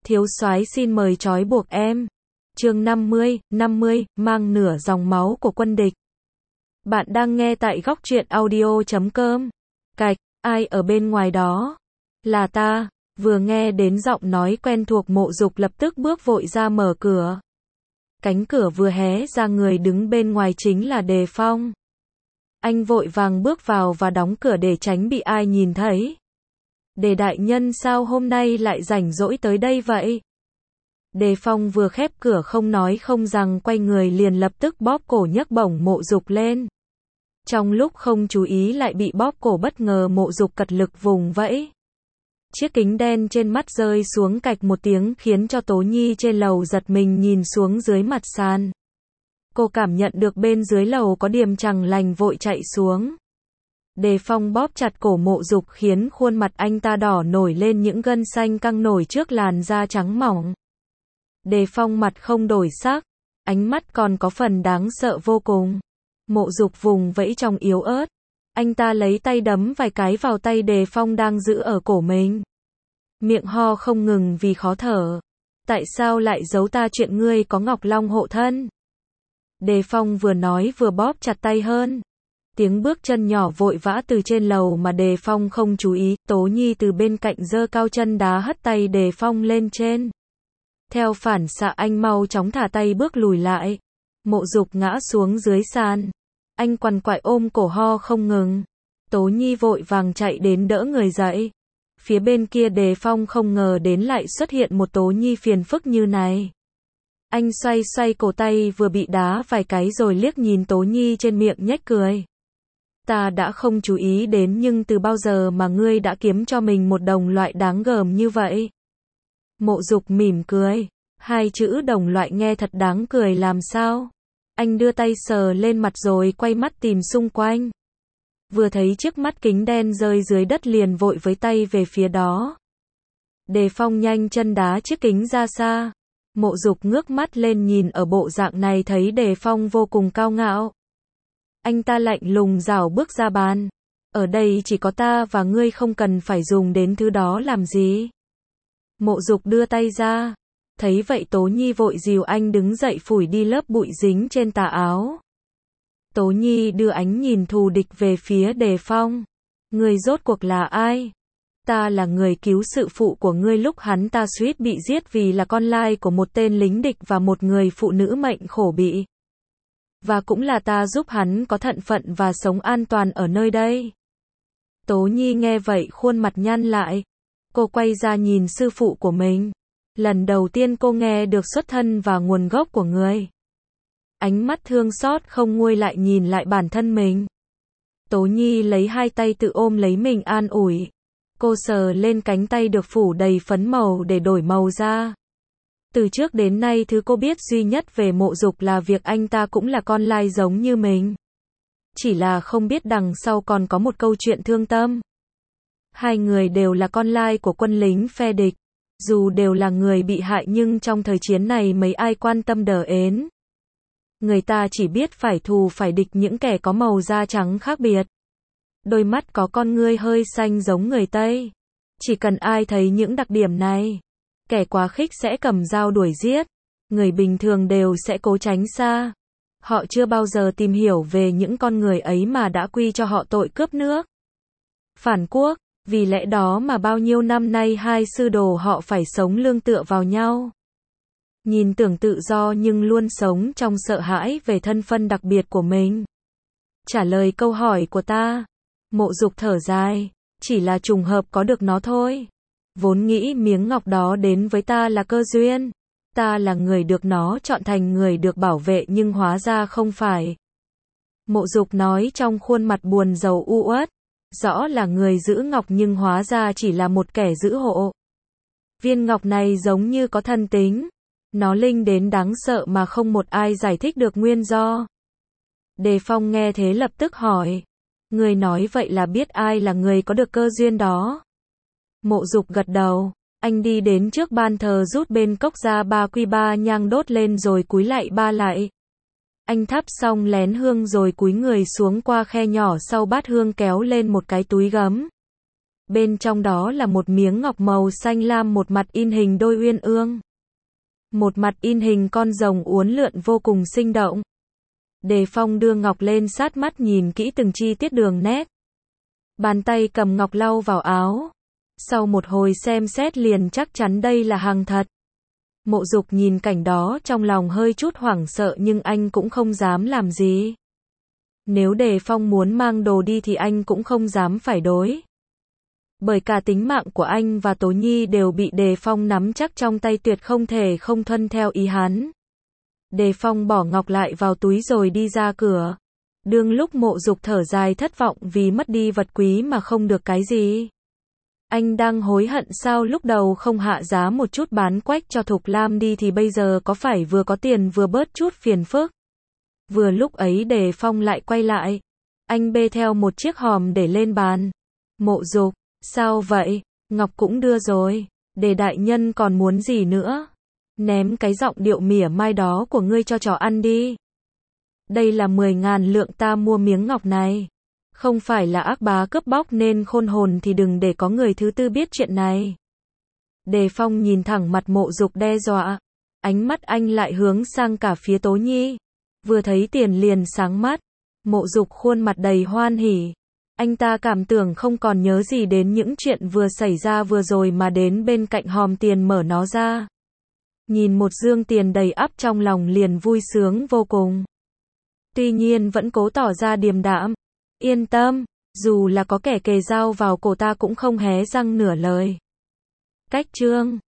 Thiếu soái xin mời trói buộc em. Chương 50, mang nửa dòng máu của quân địch. Bạn đang nghe tại góc truyện audio.com. Cạch, ai ở bên ngoài đó? Là ta. Vừa nghe đến giọng nói quen thuộc, Mộ Dục lập tức bước vội ra mở cửa. Cánh cửa vừa hé ra, người đứng bên ngoài chính là Đề Phong. Anh vội vàng bước vào và đóng cửa để tránh bị ai nhìn thấy. Đề đại nhân sao hôm nay lại rảnh rỗi tới đây vậy? Đề Phong vừa khép cửa không nói không rằng, quay người liền lập tức bóp cổ nhấc bổng Mộ Dục lên. Trong lúc không chú ý lại bị bóp cổ, bất ngờ Mộ Dục cật lực vùng vẫy. Chiếc kính đen trên mắt rơi xuống cạch một tiếng, khiến cho Tố Nhi trên lầu giật mình nhìn xuống dưới mặt sàn. Cô cảm nhận được bên dưới lầu có điểm chẳng lành, vội chạy xuống. Đề Phong bóp chặt cổ Mộ Dục khiến khuôn mặt anh ta đỏ nổi lên, những gân xanh căng nổi trước làn da trắng mỏng. Đề Phong mặt không đổi sắc, ánh mắt còn có phần đáng sợ vô cùng. Mộ Dục vùng vẫy trong yếu ớt. Anh ta lấy tay đấm vài cái vào tay Đề Phong đang giữ ở cổ mình. Miệng ho không ngừng vì khó thở. Tại sao lại giấu ta chuyện ngươi có Ngọc Long hộ thân? Đề Phong vừa nói vừa bóp chặt tay hơn. Tiếng bước chân nhỏ vội vã từ trên lầu mà Đề Phong không chú ý. Tố Nhi từ bên cạnh giơ cao chân đá hất tay Đề Phong lên trên. Theo phản xạ anh mau chóng thả tay bước lùi lại. Mộ Dục ngã xuống dưới sàn. Anh quằn quại ôm cổ ho không ngừng. Tố Nhi vội vàng chạy đến đỡ người dậy. Phía bên kia Đề Phong không ngờ đến lại xuất hiện một Tố Nhi phiền phức như này. Anh xoay xoay cổ tay vừa bị đá vài cái rồi liếc nhìn Tố Nhi trên miệng nhếch cười. Ta đã không chú ý đến, nhưng từ bao giờ mà ngươi đã kiếm cho mình một đồng loại đáng gờm như vậy? Mộ Dục mỉm cười. Hai chữ đồng loại nghe thật đáng cười làm sao? Anh đưa tay sờ lên mặt rồi quay mắt tìm xung quanh. Vừa thấy chiếc mắt kính đen rơi dưới đất liền vội với tay về phía đó. Đề Phong nhanh chân đá chiếc kính ra xa. Mộ Dục ngước mắt lên nhìn, ở bộ dạng này thấy Đề Phong vô cùng cao ngạo. Anh ta lạnh lùng rảo bước ra bàn. Ở đây chỉ có ta và ngươi, không cần phải dùng đến thứ đó làm gì. Mộ Dục đưa tay ra. Thấy vậy Tố Nhi vội dìu anh đứng dậy phủi đi lớp bụi dính trên tà áo. Tố Nhi đưa ánh nhìn thù địch về phía Đề Phong. Ngươi rốt cuộc là ai? Ta là người cứu sự phụ của ngươi lúc hắn ta suýt bị giết vì là con lai của một tên lính địch và một người phụ nữ mệnh khổ bị. Và cũng là ta giúp hắn có thận phận và sống an toàn ở nơi đây. Tố Nhi nghe vậy khuôn mặt nhăn lại. Cô quay ra nhìn sư phụ của mình. Lần đầu tiên cô nghe được xuất thân và nguồn gốc của người. Ánh mắt thương xót không nguôi lại nhìn lại bản thân mình. Tố Nhi lấy hai tay tự ôm lấy mình an ủi. Cô sờ lên cánh tay được phủ đầy phấn màu để đổi màu da. Từ trước đến nay thứ cô biết duy nhất về Mộ Dục là việc anh ta cũng là con lai giống như mình. Chỉ là không biết đằng sau còn có một câu chuyện thương tâm. Hai người đều là con lai của quân lính phe địch. Dù đều là người bị hại nhưng trong thời chiến này mấy ai quan tâm đờ ến. Người ta chỉ biết phải thù phải địch những kẻ có màu da trắng khác biệt. Đôi mắt có con ngươi hơi xanh giống người Tây. Chỉ cần ai thấy những đặc điểm này, kẻ quá khích sẽ cầm dao đuổi giết. Người bình thường đều sẽ cố tránh xa. Họ chưa bao giờ tìm hiểu về những con người ấy mà đã quy cho họ tội cướp nước, phản quốc. Vì lẽ đó mà bao nhiêu năm nay hai sư đồ họ phải sống lương tựa vào nhau. Nhìn tưởng tự do nhưng luôn sống trong sợ hãi về thân phận đặc biệt của mình. Trả lời câu hỏi của ta. Mộ Dục thở dài. Chỉ là trùng hợp có được nó thôi. Vốn nghĩ miếng ngọc đó đến với ta là cơ duyên. Ta là người được nó chọn thành người được bảo vệ nhưng hóa ra không phải. Mộ Dục nói trong khuôn mặt buồn rầu u uất. Rõ là người giữ ngọc nhưng hóa ra chỉ là một kẻ giữ hộ. Viên ngọc này giống như có thần tính. Nó linh đến đáng sợ mà không một ai giải thích được nguyên do. Đề Phong nghe thế lập tức hỏi. Người nói vậy là biết ai là người có được cơ duyên đó? Mộ Dục gật đầu. Anh đi đến trước ban thờ rút bên cốc ra 3 quy 3 nhang đốt lên rồi cúi lạy 3 lạy. Anh thắp xong lén hương rồi cúi người xuống qua khe nhỏ sau bát hương kéo lên một cái túi gấm. Bên trong đó là một miếng ngọc màu xanh lam, một mặt in hình đôi uyên ương. Một mặt in hình con rồng uốn lượn vô cùng sinh động. Đề Phong đưa ngọc lên sát mắt nhìn kỹ từng chi tiết đường nét. Bàn tay cầm ngọc lau vào áo. Sau một hồi xem xét liền chắc chắn đây là hàng thật. Mộ Dục nhìn cảnh đó trong lòng hơi chút hoảng sợ nhưng anh cũng không dám làm gì. Nếu Đề Phong muốn mang đồ đi thì anh cũng không dám phải đối. Bởi cả tính mạng của anh và Tố Nhi đều bị Đề Phong nắm chắc trong tay, tuyệt không thể không tuân theo ý hắn. Đề Phong bỏ ngọc lại vào túi rồi đi ra cửa. Đương lúc Mộ Dục thở dài thất vọng vì mất đi vật quý mà không được cái gì. Anh đang hối hận sao lúc đầu không hạ giá một chút bán quách cho Thục Lam đi thì bây giờ có phải vừa có tiền vừa bớt chút phiền phức. Vừa lúc ấy Đề Phong lại quay lại. Anh bê theo một chiếc hòm để lên bàn. Mộ Dục, sao vậy? Ngọc cũng đưa rồi. Đề đại nhân còn muốn gì nữa? Ném cái giọng điệu mỉa mai đó của ngươi cho chó ăn đi. Đây là 10.000 lượng ta mua miếng ngọc này. Không phải là ác bá cướp bóc nên khôn hồn thì đừng để có người thứ tư biết chuyện này. Đề Phong nhìn thẳng mặt Mộ Dục đe dọa. Ánh mắt anh lại hướng sang cả phía Tố Nhi. Vừa thấy tiền liền sáng mắt. Mộ Dục khuôn mặt đầy hoan hỉ. Anh ta cảm tưởng không còn nhớ gì đến những chuyện vừa xảy ra vừa rồi mà đến bên cạnh hòm tiền mở nó ra. Nhìn một dương tiền đầy ắp trong lòng liền vui sướng vô cùng. Tuy nhiên vẫn cố tỏ ra điềm đạm. Yên tâm, dù là có kẻ kề dao vào cổ ta cũng không hé răng nửa lời. Cách chương